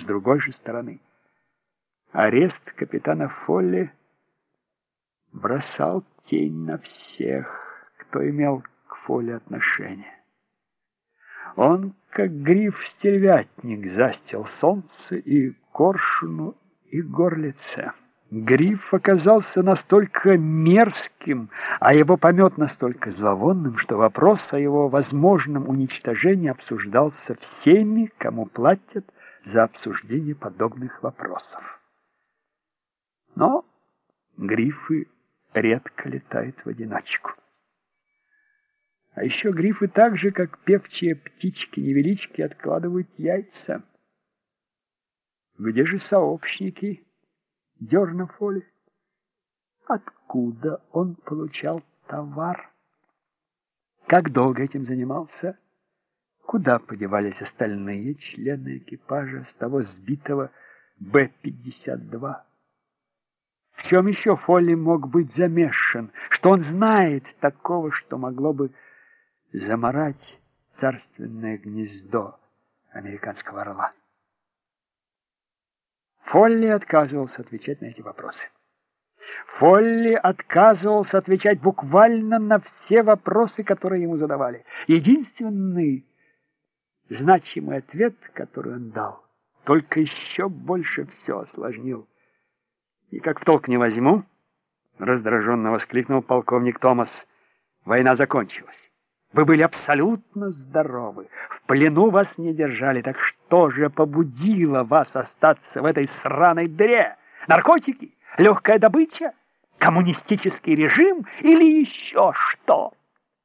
с другой же стороны. Арест капитана Фолли бросал тень на всех, кто имел к Фолли отношение. Он, как гриф-стервятник, застил солнце и коршуну, и горлице. Гриф оказался настолько мерзким, а его помет настолько зловонным, что вопрос о его возможном уничтожении обсуждался всеми, кому платят за обсуждение подобных вопросов. Но грифы редко летают в одиночку. А еще грифы так же, как певчие птички-невелички, откладывают яйца. Где же сообщники Дерна Фолли? Откуда он получал товар? Как долго этим занимался? Куда подевались остальные члены экипажа с того сбитого Б-52? В чем еще Фолли мог быть замешан? Что он знает такого, что могло бы замарать царственное гнездо американского орла? Фолли отказывался отвечать на эти вопросы. Фолли отказывался отвечать буквально на все вопросы, которые ему задавали. Единственный значимый ответ, который он дал, только еще больше все осложнил. «Никак в толк не возьму», — раздраженно воскликнул полковник Томас. «Война закончилась. Вы были абсолютно здоровы. В плену вас не держали. Так что же побудило вас остаться в этой сраной дыре? Наркотики? Легкая добыча? Коммунистический режим? Или еще что?»